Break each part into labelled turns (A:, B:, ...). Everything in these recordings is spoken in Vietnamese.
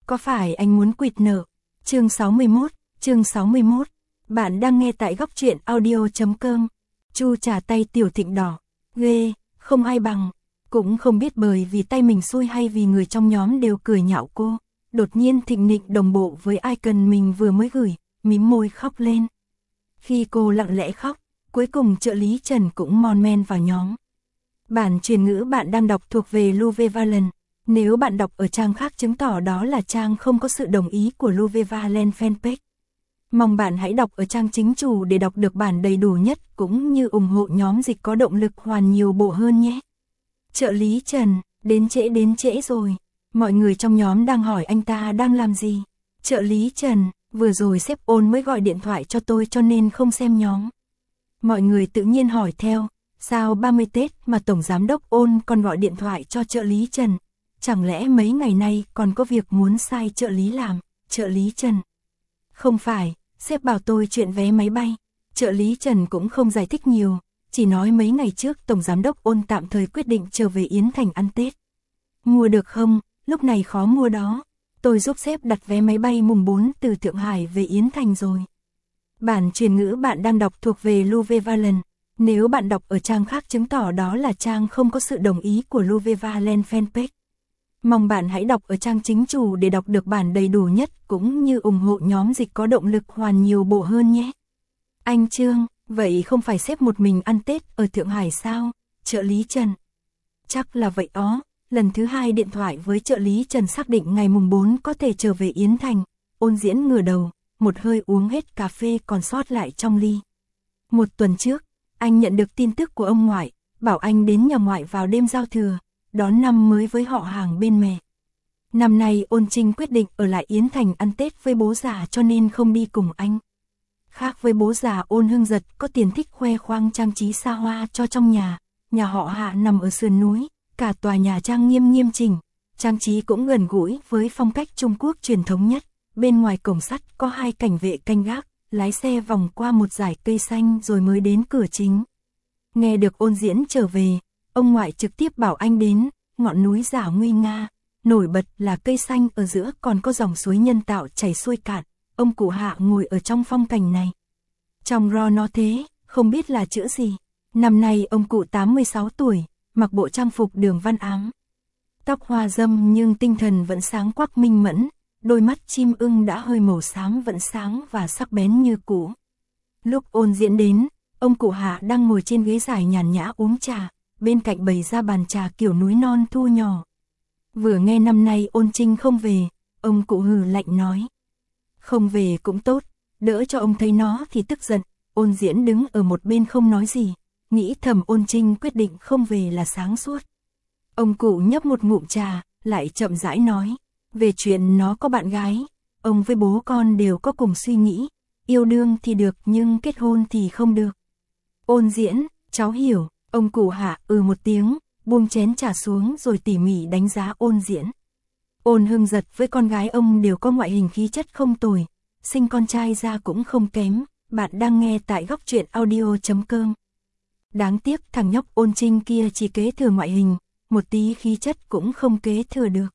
A: Có phải anh muốn quỵt nợ? Chương 61. Bạn đang nghe tại góc truyện audio.com. Chu trà tay Tiểu Thịnh đỏ. Ghê, không ai bằng. Cũng không biết bởi vì tay mình xui hay vì người trong nhóm đều cười nhạo cô. Đột nhiên Thịnh Nịnh đồng bộ với icon mình vừa mới gửi, mím môi khóc lên. Khi cô lặng lẽ khóc, cuối cùng trợ lý Trần cũng mon men vào nhóm. Bản truyền ngữ bạn đang đọc thuộc về Louve Valen. Nếu bạn đọc ở trang khác chứng tỏ đó là trang không có sự đồng ý của Louve Valen fanpage. Mong bạn hãy đọc ở trang chính chủ để đọc được bản đầy đủ nhất cũng như ủng hộ nhóm dịch có động lực hoàn nhiều bộ hơn nhé. Trợ lý Trần, đến trễ rồi. Mọi người trong nhóm đang hỏi anh ta đang làm gì. Trợ lý Trần, vừa rồi sếp Ôn mới gọi điện thoại cho tôi cho nên không xem nhóm. Mọi người tự nhiên hỏi theo, sao 30 Tết mà Tổng Giám đốc Ôn còn gọi điện thoại cho trợ lý Trần? Chẳng lẽ mấy ngày nay còn có việc muốn sai trợ lý làm? Trợ lý Trần. Không phải, sếp bảo tôi chuyện vé máy bay. Trợ lý Trần cũng không giải thích nhiều, chỉ nói mấy ngày trước Tổng Giám đốc Ôn tạm thời quyết định trở về Yến Thành ăn Tết. Mua được không? Lúc này khó mua đó. Tôi giúp sếp đặt vé máy bay mùng 4 từ Thượng Hải về Yến Thành rồi. Bản truyền ngữ bạn đang đọc thuộc về Louve Valen. Nếu bạn đọc ở trang khác chứng tỏ đó là trang không có sự đồng ý của Louve Valen fanpage. Mong bạn hãy đọc ở trang chính chủ để đọc được bản đầy đủ nhất cũng như ủng hộ nhóm dịch có động lực hoàn nhiều bộ hơn nhé. Anh Trương, vậy không phải sếp một mình ăn Tết ở Thượng Hải sao? Trợ lý Trần. Chắc là vậy ó. Lần thứ 2 điện thoại với trợ lý Trần xác định ngày mùng 4 có thể trở về Yến Thành. Ôn Diễn ngửa đầu, một hơi uống hết cà phê còn sót lại trong ly. Một tuần trước, anh nhận được tin tức của ông ngoại, bảo anh đến nhà ngoại vào đêm giao thừa, đón năm mới với họ hàng bên mẹ. Năm nay Ôn Trinh quyết định ở lại Yến Thành ăn Tết với bố già cho nên không đi cùng anh. Khác với bố già Ôn Hưng Giật có tiền thích khoe khoang trang trí xa hoa cho trong nhà họ Hạ nằm ở sườn núi, cả tòa nhà trang nghiêm chỉnh, trang trí cũng gần gũi với phong cách Trung Quốc truyền thống nhất. Bên ngoài cổng sắt có 2 cảnh vệ canh gác, lái xe vòng qua một dải cây xanh rồi mới đến cửa chính. Nghe được Ôn Diễn trở về, ông ngoại trực tiếp bảo anh đến, ngọn núi giả nguy nga, nổi bật là cây xanh ở giữa còn có dòng suối nhân tạo chảy xuôi cạn, ông cụ Hạ ngồi ở trong phong cảnh này. Trong ro nó thế, không biết là chữ gì. Năm nay ông cụ 86 tuổi, mặc bộ trang phục đường văn ám. Tóc hoa râm nhưng tinh thần vẫn sáng quắc minh mẫn, đôi mắt chim ưng đã hơi màu xám vẫn sáng và sắc bén như cũ. Lúc Ôn Diễn đến, ông cụ Hạ đang ngồi trên ghế dài nhàn nhã uống trà, bên cạnh bày ra bàn trà kiểu núi non thu nhỏ. Vừa nghe năm nay Ôn Trinh không về, ông cụ hừ lạnh nói. Không về cũng tốt, đỡ cho ông thấy nó thì tức giận. Ôn Diễn đứng ở một bên không nói gì, nghĩ thầm Ôn Trinh quyết định không về là sáng suốt. Ông cụ nhấp một ngụm trà, lại chậm rãi nói. Về chuyện nó có bạn gái, ông với bố con đều có cùng suy nghĩ. Yêu đương thì được nhưng kết hôn thì không được. Ôn Diễn, cháu hiểu. Ông cụ Hạ một tiếng, buông chén trà xuống rồi tỉ mỉ đánh giá Ôn Diễn. Ôn Hưng Giật với con gái ông đều có ngoại hình khí chất không tồi, sinh con trai ra cũng không kém. Bạn đang nghe tại góc truyện audio.com. Đáng tiếc thằng nhóc Ôn Trinh kia chỉ kế thừa ngoại hình, một tí khí chất cũng không kế thừa được.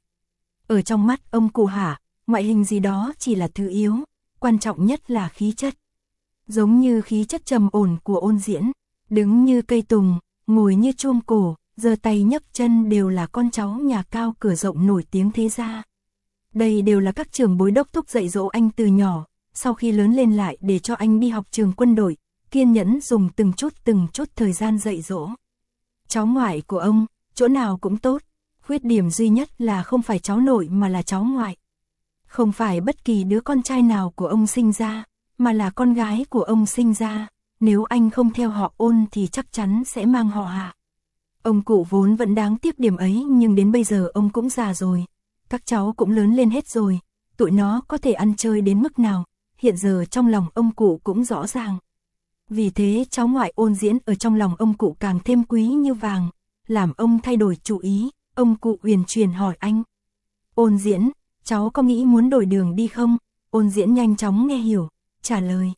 A: Ở trong mắt ông cụ Hạ, ngoại hình gì đó chỉ là thứ yếu, quan trọng nhất là khí chất. Giống như khí chất trầm ổn của Ôn Diễn, đứng như cây tùng, ngồi như chuông cổ, giơ tay nhấc chân đều là con cháu nhà cao cửa rộng nổi tiếng thế gia. Đây đều là các trưởng bối đốc thúc dạy dỗ anh từ nhỏ, sau khi lớn lên lại để cho anh đi học trường quân đội, kiên nhẫn dùng từng chút thời gian dạy dỗ. Cháu ngoại của ông, chỗ nào cũng tốt, khuyết điểm duy nhất là không phải cháu nội mà là cháu ngoại. Không phải bất kỳ đứa con trai nào của ông sinh ra, mà là con gái của ông sinh ra, nếu anh không theo họ Ôn thì chắc chắn sẽ mang họ Hạ. Ông cụ vốn vẫn đáng tiếc điểm ấy nhưng đến bây giờ ông cũng già rồi, các cháu cũng lớn lên hết rồi, tụi nó có thể ăn chơi đến mức nào, hiện giờ trong lòng ông cụ cũng rõ ràng. Vì thế cháu ngoại Ôn Diễn ở trong lòng ông cụ càng thêm quý như vàng, làm ông thay đổi chủ ý, ông cụ huyền truyền hỏi anh. Ôn Diễn, cháu có nghĩ muốn đổi đường đi không? Ôn Diễn nhanh chóng nghe hiểu, trả lời.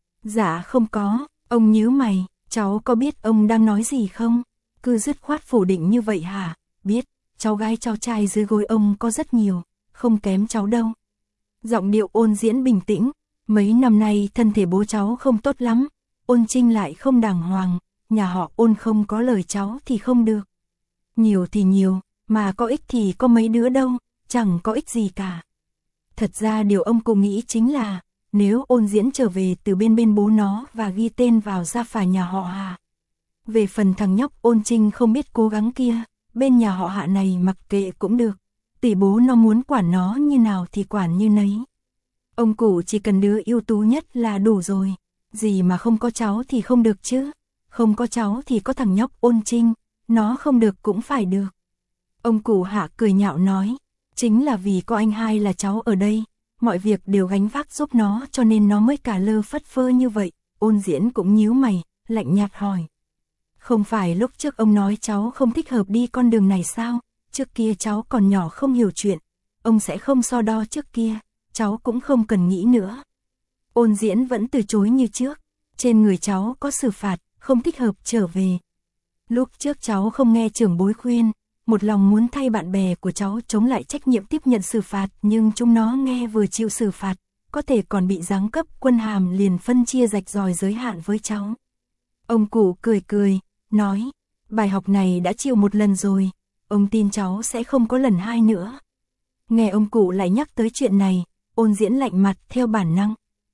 A: Dạ không có, ông nhíu mày, cháu có biết ông đang nói gì không? Cứ dứt khoát phủ định như vậy hả? Biết, cháu gái cháu trai dưới gối ông có rất nhiều, không kém cháu đâu. Giọng điệu Ôn Diễn bình tĩnh, mấy năm nay thân thể bố cháu không tốt lắm, Ôn Trinh lại không đàng hoàng, nhà họ Ôn không có lời cháu thì không được. Nhiều thì nhiều, mà có ích thì có mấy đứa đâu, chẳng có ích gì cả. Thật ra điều ông cụ nghĩ chính là, nếu Ôn Diễn trở về từ bên bố nó và ghi tên vào gia phả nhà họ Hà. Về phần thằng nhóc Ôn Trinh không biết cố gắng kia, bên nhà họ Hạ này mặc kệ cũng được, tỷ bố nó muốn quản nó như nào thì quản như nấy. Ông cụ chỉ cần đứa ưu tú nhất là đủ rồi, gì mà không có cháu thì không được chứ, không có cháu thì có thằng nhóc Ôn Trinh, nó không được cũng phải được. Ông cụ Hạ cười nhạo nói, chính là vì có anh hai là cháu ở đây, mọi việc đều gánh vác giúp nó cho nên nó mới cả lơ phất phơ như vậy. Ôn Diễn cũng nhíu mày, lạnh nhạt hỏi. Không phải lúc trước ông nói cháu không thích hợp đi con đường này sao, trước kia cháu còn nhỏ không hiểu chuyện, ông sẽ không so đo trước kia, cháu cũng không cần nghĩ nữa. Ôn Diễn vẫn từ chối như trước, trên người cháu có xử phạt, không thích hợp trở về. Lúc trước cháu không nghe trưởng bối khuyên, một lòng muốn thay bạn bè của cháu chống lại trách nhiệm tiếp nhận xử phạt, nhưng chúng nó nghe vừa chịu xử phạt, có thể còn bị giáng cấp quân hàm liền phân chia rạch ròi giới hạn với cháu. Ông cụ cười cười, nói, bài học này đã chịu một lần rồi, ông tin cháu sẽ không có lần hai nữa. Nghe ông cụ lại nhắc tới chuyện này, Ôn Diễn lạnh mặt theo bản năng.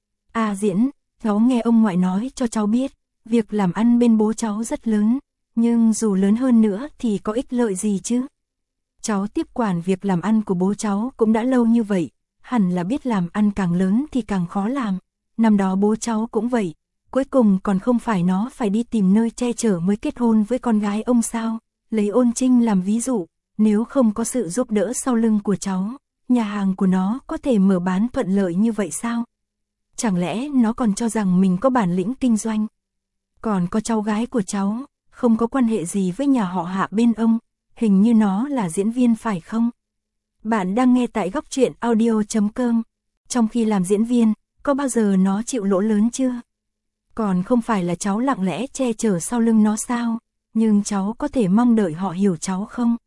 A: À Diễn, cháu nghe ông ngoại nói cho cháu biết, việc làm ăn bên bố cháu rất lớn, nhưng dù lớn hơn nữa thì có ích lợi gì chứ? Cháu tiếp quản việc làm ăn của bố cháu cũng đã lâu như vậy, hẳn là biết làm ăn càng lớn thì càng khó làm. Năm đó bố cháu cũng vậy, cuối cùng còn không phải nó phải đi tìm nơi che chở mới kết hôn với con gái ông sao? Lấy Ôn Trinh làm ví dụ, nếu không có sự giúp đỡ sau lưng của cháu, nhà hàng của nó có thể mở bán thuận lợi như vậy sao? Chẳng lẽ nó còn cho rằng mình có bản lĩnh kinh doanh? Còn có cháu gái của cháu, không có quan hệ gì với nhà họ Hạ bên ông, hình như nó là diễn viên phải không? Bạn đang nghe tại Góc Truyện Audio.com. Trong khi làm diễn viên, có bao giờ nó chịu lỗ lớn chưa? Còn không phải là cháu lặng lẽ che chở sau lưng nó sao? Nhưng cháu có thể mong đợi họ hiểu cháu không?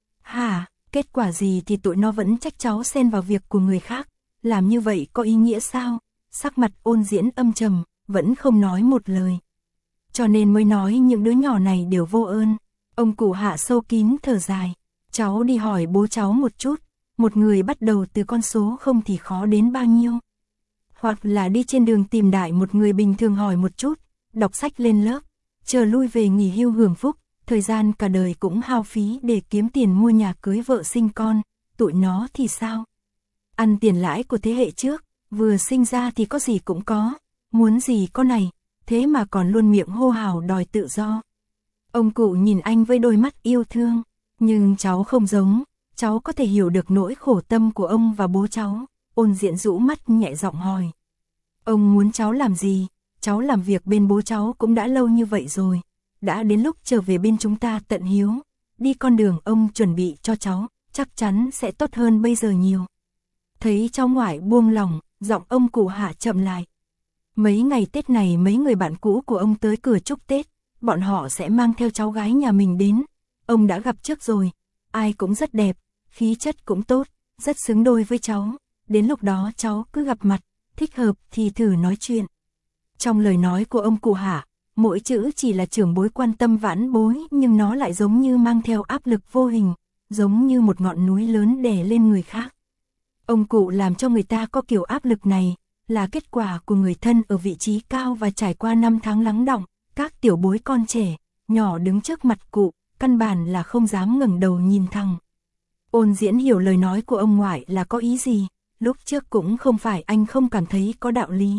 A: Hả, kết quả gì thì tụi nó vẫn trách cháu xen vào việc của người khác. Làm như vậy có ý nghĩa sao? Sắc mặt Ôn Diễn âm trầm, vẫn không nói một lời. Cho nên mới nói những đứa nhỏ này đều vô ơn. Ông cụ Hạ sâu kín thở dài. Cháu đi hỏi bố cháu một chút. Một người bắt đầu từ con số không thì khó đến bao nhiêu. Hoặc là đi trên đường tìm đại một người bình thường hỏi một chút. Đọc sách lên lớp. Chờ lui về nghỉ hưu hưởng phúc. Thời gian cả đời cũng hao phí để kiếm tiền mua nhà cưới vợ sinh con. Tụi nó thì sao? Ăn tiền lãi của thế hệ trước. Vừa sinh ra thì có gì cũng có. Muốn gì có này. Thế mà còn luôn miệng hô hào đòi tự do. Ông cụ nhìn anh với đôi mắt yêu thương. Nhưng cháu không giống. Cháu có thể hiểu được nỗi khổ tâm của ông và bố cháu. Ôn Diễn rũ mắt nhẹ giọng hỏi. Ông muốn cháu làm gì? Cháu làm việc bên bố cháu cũng đã lâu như vậy rồi. Đã đến lúc trở về bên chúng ta tận hiếu. Đi con đường ông chuẩn bị cho cháu, chắc chắn sẽ tốt hơn bây giờ nhiều. Thấy cháu ngoại buông lòng, giọng ông cụ Hạ chậm lại. Mấy ngày Tết này mấy người bạn cũ của ông tới cửa chúc Tết, bọn họ sẽ mang theo cháu gái nhà mình đến. Ông đã gặp trước rồi, ai cũng rất đẹp, khí chất cũng tốt, rất xứng đôi với cháu. Đến lúc đó cháu cứ gặp mặt, thích hợp thì thử nói chuyện. Trong lời nói của ông cụ Hạ, mỗi chữ chỉ là trưởng bối quan tâm vãn bối, nhưng nó lại giống như mang theo áp lực vô hình, giống như một ngọn núi lớn đè lên người khác. Ông cụ làm cho người ta có kiểu áp lực này, là kết quả của người thân ở vị trí cao và trải qua năm tháng lắng đọng. Các tiểu bối con trẻ, nhỏ đứng trước mặt cụ, căn bản là không dám ngẩng đầu nhìn thẳng. Ôn Diễn hiểu lời nói của ông ngoại là có ý gì, lúc trước cũng không phải anh không cảm thấy có đạo lý.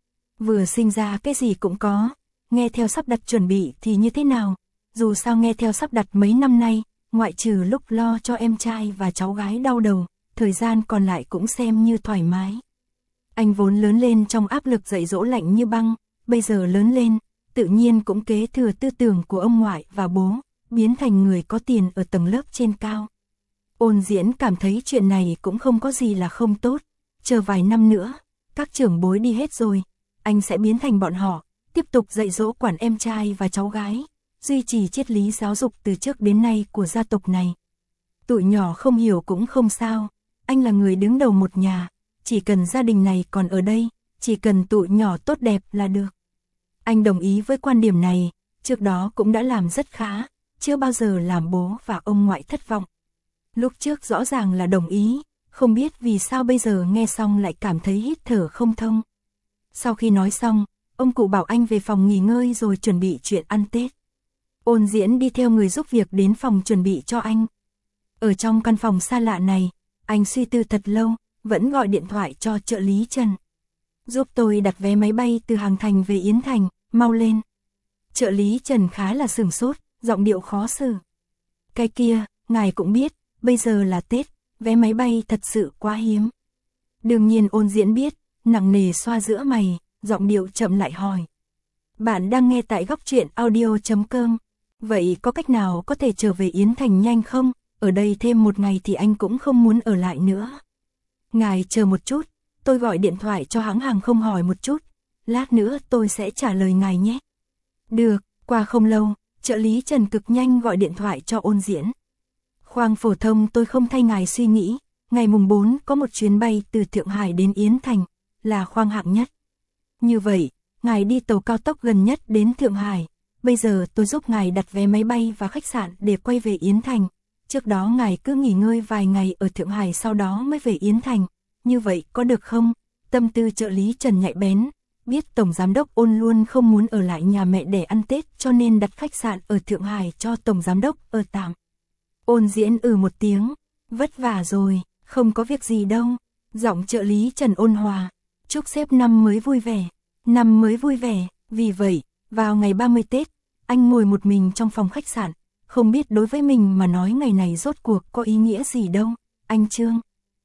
A: Vừa sinh ra cái gì cũng có, nghe theo sắp đặt chuẩn bị thì như thế nào, dù sao nghe theo sắp đặt mấy năm nay, ngoại trừ lúc lo cho em trai và cháu gái đau đầu, thời gian còn lại cũng xem như thoải mái. Anh vốn lớn lên trong áp lực dạy dỗ lạnh như băng, bây giờ lớn lên, tự nhiên cũng kế thừa tư tưởng của ông ngoại và bố, biến thành người có tiền ở tầng lớp trên cao. Ôn Diễn cảm thấy chuyện này cũng không có gì là không tốt, chờ vài năm nữa, các trưởng bối đi hết rồi, anh sẽ biến thành bọn họ, tiếp tục dạy dỗ quản em trai và cháu gái, duy trì triết lý giáo dục từ trước đến nay của gia tộc này. Tụi nhỏ không hiểu cũng không sao, anh là người đứng đầu một nhà, chỉ cần gia đình này còn ở đây, chỉ cần tụi nhỏ tốt đẹp là được. Anh đồng ý với quan điểm này, trước đó cũng đã làm rất khá, chưa bao giờ làm bố và ông ngoại thất vọng. Lúc trước rõ ràng là đồng ý, không biết vì sao bây giờ nghe xong lại cảm thấy hít thở không thông. Sau khi nói xong, ông cụ bảo anh về phòng nghỉ ngơi rồi chuẩn bị chuyện ăn Tết. Ôn Diễn đi theo người giúp việc đến phòng chuẩn bị cho anh. Ở trong căn phòng xa lạ này, anh suy tư thật lâu, vẫn gọi điện thoại cho trợ lý Trần. Giúp tôi đặt vé máy bay từ Hàng Thành về Yến Thành, mau lên. Trợ lý Trần khá là sửng sốt, giọng điệu khó xử. Cái kia, ngài cũng biết, bây giờ là Tết, vé máy bay thật sự quá hiếm. Đương nhiên Ôn Diễn biết, nặng nề xoa giữa mày, giọng điệu chậm lại hỏi. Bạn đang nghe tại góc truyện audio.com. Vậy có cách nào có thể trở về Yến Thành nhanh không? Ở đây thêm một ngày thì anh cũng không muốn ở lại nữa. Ngài chờ một chút, tôi gọi điện thoại cho hãng hàng không hỏi một chút. Lát nữa tôi sẽ trả lời ngài nhé. Được, qua không lâu, trợ lý Trần cực nhanh gọi điện thoại cho Ôn Diễn. Khoang phổ thông tôi không thay ngài suy nghĩ, ngày mùng 4 có một chuyến bay từ Thượng Hải đến Yến Thành, là khoang hạng nhất. Như vậy, ngài đi tàu cao tốc gần nhất đến Thượng Hải, bây giờ tôi giúp ngài đặt vé máy bay và khách sạn để quay về Yến Thành. Trước đó ngài cứ nghỉ ngơi vài ngày ở Thượng Hải sau đó mới về Yến Thành, như vậy có được không? Tâm tư trợ lý Trần nhạy bén, biết Tổng Giám đốc Ôn luôn không muốn ở lại nhà mẹ để ăn Tết cho nên đặt khách sạn ở Thượng Hải cho Tổng Giám đốc ở tạm. Ôn Diễn một tiếng, vất vả rồi, không có việc gì đâu. Giọng trợ lý Trần ôn hòa, chúc sếp năm mới vui vẻ, năm mới vui vẻ. Vì vậy, vào ngày 30 Tết, anh ngồi một mình trong phòng khách sạn, không biết đối với mình mà nói ngày này rốt cuộc có ý nghĩa gì đâu. Anh Trương,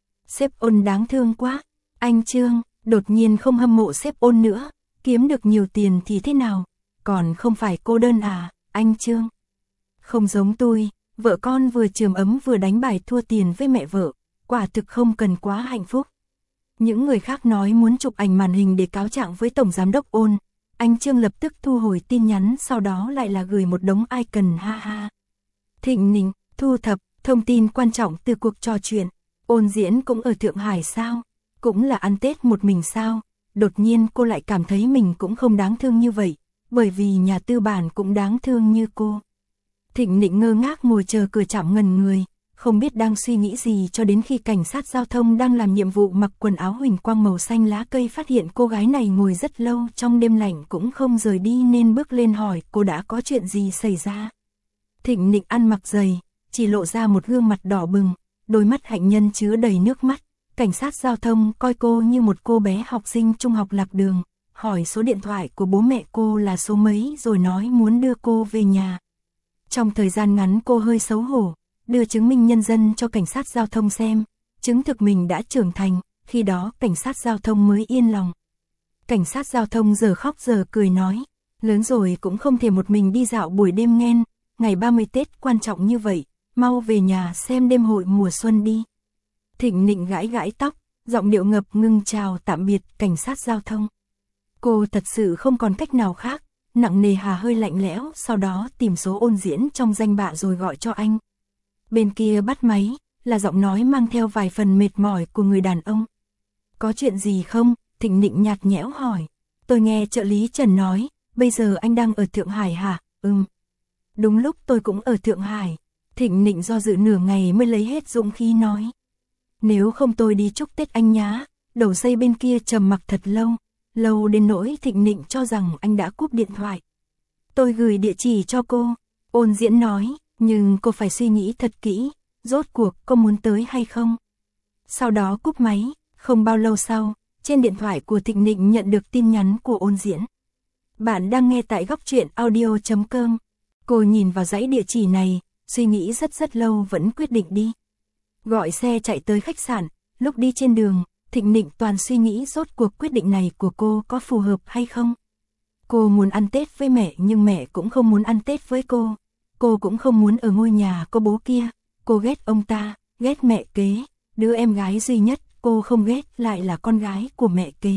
A: sếp Ôn đáng thương quá. Anh Trương đột nhiên không hâm mộ sếp Ôn nữa, kiếm được nhiều tiền thì thế nào, còn không phải cô đơn à? Anh Trương, không giống tôi, vợ con vừa chườm ấm vừa đánh bài thua tiền với mẹ vợ, quả thực không cần quá hạnh phúc. Những người khác nói muốn chụp ảnh màn hình để cáo trạng với Tổng Giám đốc Ôn, anh Trương lập tức thu hồi tin nhắn, sau đó lại là gửi một đống icon ha ha. Thịnh Nịnh thu thập thông tin quan trọng từ cuộc trò chuyện. Ôn Diễn cũng ở Thượng Hải sao? Cũng là ăn Tết một mình sao? Đột nhiên cô lại cảm thấy mình cũng không đáng thương như vậy, bởi vì nhà tư bản cũng đáng thương như cô. Thịnh Nịnh ngơ ngác ngồi chờ cửa trạm ngần người, không biết đang suy nghĩ gì cho đến khi cảnh sát giao thông đang làm nhiệm vụ mặc quần áo huỳnh quang màu xanh lá cây phát hiện cô gái này ngồi rất lâu trong đêm lạnh cũng không rời đi nên bước lên hỏi cô đã có chuyện gì xảy ra. Thịnh Nịnh ăn mặc dày, chỉ lộ ra một gương mặt đỏ bừng, đôi mắt hạnh nhân chứa đầy nước mắt. Cảnh sát giao thông coi cô như một cô bé học sinh trung học lạc đường, hỏi số điện thoại của bố mẹ cô là số mấy rồi nói muốn đưa cô về nhà. Trong thời gian ngắn cô hơi xấu hổ, đưa chứng minh nhân dân cho cảnh sát giao thông xem, chứng thực mình đã trưởng thành, khi đó cảnh sát giao thông mới yên lòng. Cảnh sát giao thông giờ khóc giờ cười nói, lớn rồi cũng không thể một mình đi dạo buổi đêm nghen, ngày 30 Tết quan trọng như vậy, mau về nhà xem đêm hội mùa xuân đi. Thịnh Nịnh gãi gãi tóc, giọng điệu ngập ngừng chào tạm biệt cảnh sát giao thông. Cô thật sự không còn cách nào khác, nặng nề hà hơi lạnh lẽo, sau đó tìm số Ôn Diễn trong danh bạ rồi gọi cho anh. Bên kia bắt máy, là giọng nói mang theo vài phần mệt mỏi của người đàn ông. Có chuyện gì không? Thịnh Nịnh nhạt nhẽo hỏi. Tôi nghe trợ lý Trần nói, bây giờ anh đang ở Thượng Hải hả? Đúng lúc tôi cũng ở Thượng Hải. Thịnh Nịnh do dự nửa ngày mới lấy hết dũng khí nói. Nếu không tôi đi chúc Tết anh nhá. Đầu dây bên kia trầm mặc thật lâu, lâu đến nỗi Thịnh Nịnh cho rằng anh đã cúp điện thoại. Tôi gửi địa chỉ cho cô, Ôn Diễn nói, nhưng cô phải suy nghĩ thật kỹ, rốt cuộc có muốn tới hay không. Sau đó cúp máy, không bao lâu sau, trên điện thoại của Thịnh Nịnh nhận được tin nhắn của Ôn Diễn. Bạn đang nghe tại góc truyện audio.com. Cô nhìn vào dãy địa chỉ này, suy nghĩ rất lâu vẫn quyết định đi. Gọi xe chạy tới khách sạn, lúc đi trên đường, Thịnh Nịnh toàn suy nghĩ rốt cuộc quyết định này của cô có phù hợp hay không. Cô muốn ăn Tết với mẹ nhưng mẹ cũng không muốn ăn Tết với cô. Cô cũng không muốn ở ngôi nhà có bố kia. Cô ghét ông ta, ghét mẹ kế, đứa em gái duy nhất cô không ghét lại là con gái của mẹ kế.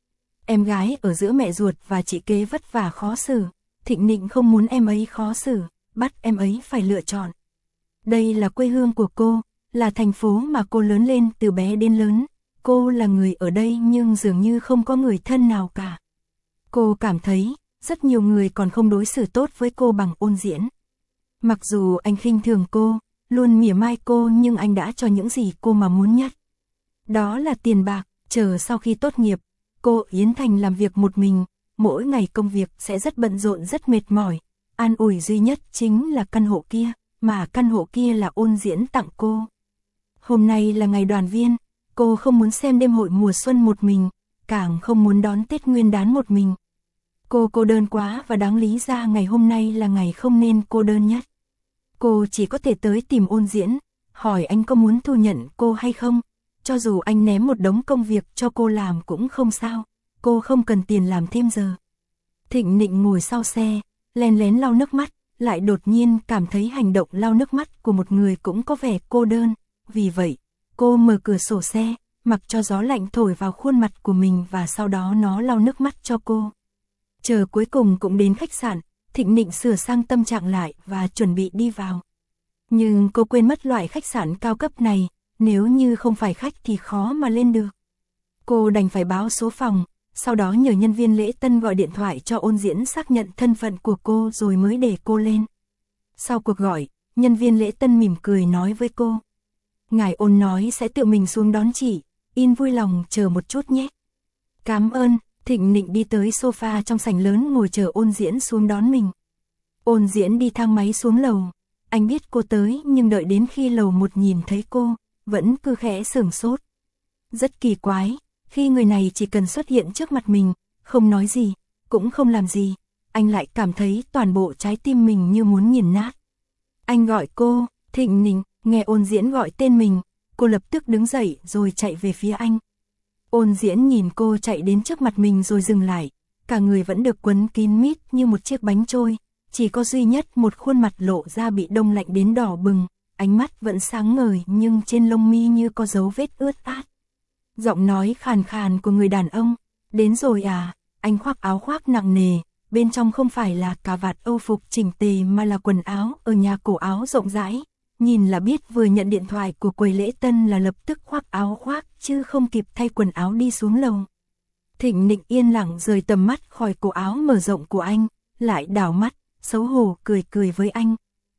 A: Em gái ở giữa mẹ ruột và chị kế vất vả khó xử. Thịnh Nịnh không muốn em ấy khó xử, bắt em ấy phải lựa chọn. Đây là quê hương của cô, là thành phố mà cô lớn lên từ bé đến lớn. Cô là người ở đây nhưng dường như không có người thân nào cả. Cô cảm thấy, rất nhiều người còn không đối xử tốt với cô bằng Ôn Diễn. Mặc dù anh khinh thường cô, luôn mỉa mai cô nhưng anh đã cho những gì cô mà muốn nhất. Đó là tiền bạc, chờ sau khi tốt nghiệp, cô Yến Thành làm việc một mình, mỗi ngày công việc sẽ rất bận rộn rất mệt mỏi. An ủi duy nhất chính là căn hộ kia, mà căn hộ kia là Ôn Diễn tặng cô. Hôm nay là ngày đoàn viên, cô không muốn xem đêm hội mùa xuân một mình, càng không muốn đón Tết Nguyên đán một mình. Cô cô đơn quá và đáng lý ra ngày hôm nay là ngày không nên cô đơn nhất. Cô chỉ có thể tới tìm Ôn Diễn, hỏi anh có muốn thu nhận cô hay không. Cho dù anh ném một đống công việc cho cô làm cũng không sao, cô không cần tiền làm thêm giờ. Thịnh Nịnh ngồi sau xe, lén lén lau nước mắt, lại đột nhiên cảm thấy hành động lau nước mắt của một người cũng có vẻ cô đơn. Vì vậy, cô mở cửa sổ xe, mặc cho gió lạnh thổi vào khuôn mặt của mình và sau đó nó lau nước mắt cho cô. Chờ cuối cùng cũng đến khách sạn, Thịnh Nịnh sửa sang tâm trạng lại và chuẩn bị đi vào. Nhưng cô quên mất loại khách sạn cao cấp này, nếu như không phải khách thì khó mà lên được. Cô đành phải báo số phòng, sau đó nhờ nhân viên lễ tân gọi điện thoại cho Ôn Diễn xác nhận thân phận của cô rồi mới để cô lên. Sau cuộc gọi, nhân viên lễ tân mỉm cười nói với cô. Ngài Ôn nói sẽ tự mình xuống đón chị, in vui lòng chờ một chút nhé. Cảm ơn. Thịnh Nịnh đi tới sofa trong sảnh lớn ngồi chờ Ôn Diễn xuống đón mình. Ôn Diễn đi thang máy xuống lầu, anh biết cô tới nhưng đợi đến khi lầu 1 nhìn thấy cô, vẫn cứ khẽ sửng sốt. Rất kỳ quái, khi người này chỉ cần xuất hiện trước mặt mình, không nói gì, cũng không làm gì, anh lại cảm thấy toàn bộ trái tim mình như muốn nghiền nát. Anh gọi cô, Thịnh Nịnh, nghe Ôn Diễn gọi tên mình, cô lập tức đứng dậy rồi chạy về phía anh. Ôn Diễn nhìn cô chạy đến trước mặt mình rồi dừng lại, cả người vẫn được quấn kín mít như một chiếc bánh trôi, chỉ có duy nhất một khuôn mặt lộ ra bị đông lạnh đến đỏ bừng, ánh mắt vẫn sáng ngời nhưng trên lông mi như có dấu vết ướt át. Giọng nói khàn khàn của người đàn ông, đến rồi à, anh khoác áo khoác nặng nề, bên trong không phải là cà vạt Âu phục chỉnh tề mà là quần áo ở nhà cổ áo rộng rãi. Nhìn là biết vừa nhận điện thoại của quầy lễ tân là lập tức khoác áo khoác chứ không kịp thay quần áo đi xuống lầu. Thịnh Nịnh yên lặng rời tầm mắt khỏi cổ áo mở rộng của anh, lại đảo mắt, xấu hổ cười cười với anh.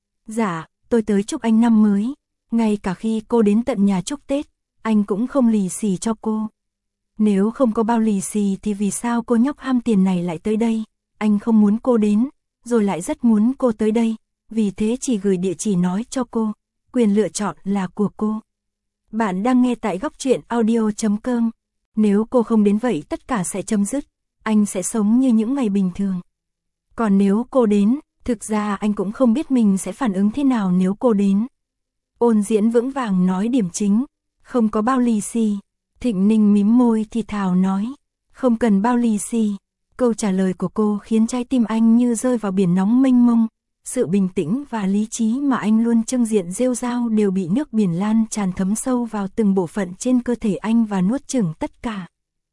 A: Dạ, tôi tới chúc anh năm mới, ngay cả khi cô đến tận nhà chúc Tết, anh cũng không lì xì cho cô. Nếu không có bao lì xì thì vì sao cô nhóc ham tiền này lại tới đây, anh không muốn cô đến, rồi lại rất muốn cô tới đây. Vì thế chỉ gửi địa chỉ nói cho cô, quyền lựa chọn là của cô. Bạn đang nghe tại góc truyện audio.com. Nếu cô không đến vậy tất cả sẽ chấm dứt, anh sẽ sống như những ngày bình thường. Còn nếu cô đến, thực ra anh cũng không biết mình sẽ phản ứng thế nào nếu cô đến. Ôn Diễn vững vàng nói điểm chính, không có bao lì xì. Thịnh Ninh mím môi thì thào nói, không cần bao lì xì. Câu trả lời của cô khiến trái tim anh như rơi vào biển nóng mênh mông. Sự bình tĩnh và lý trí mà anh luôn trưng diện rêu rao đều bị nước biển lan tràn thấm sâu vào từng bộ phận trên cơ thể anh và nuốt chửng tất cả.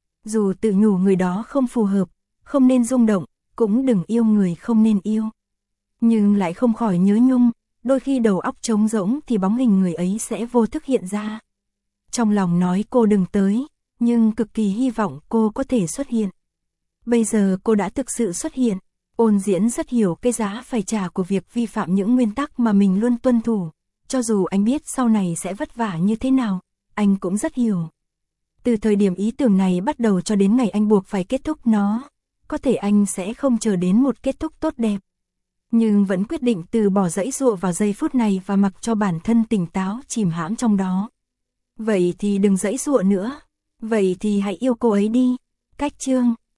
A: Dù tự nhủ người đó không phù hợp, không nên rung động, cũng đừng yêu người không nên yêu. Nhưng lại không khỏi nhớ nhung, đôi khi đầu óc trống rỗng thì bóng hình người ấy sẽ vô thức hiện ra. Trong lòng nói cô đừng tới, nhưng cực kỳ hy vọng cô có thể xuất hiện. Bây giờ cô đã thực sự xuất hiện. Ôn Diễn rất hiểu cái giá phải trả của việc vi phạm những nguyên tắc mà mình luôn tuân thủ. Cho dù anh biết sau này sẽ vất vả như thế nào, anh cũng rất hiểu. Từ thời điểm ý tưởng này bắt đầu cho đến ngày anh buộc phải kết thúc nó, có thể anh sẽ không chờ đến một kết thúc tốt đẹp. Nhưng vẫn quyết định từ bỏ giãy giụa vào giây phút này và mặc cho bản thân tỉnh táo chìm hãm trong đó. Vậy thì đừng giãy giụa nữa, vậy thì hãy yêu cô ấy đi. Cách chương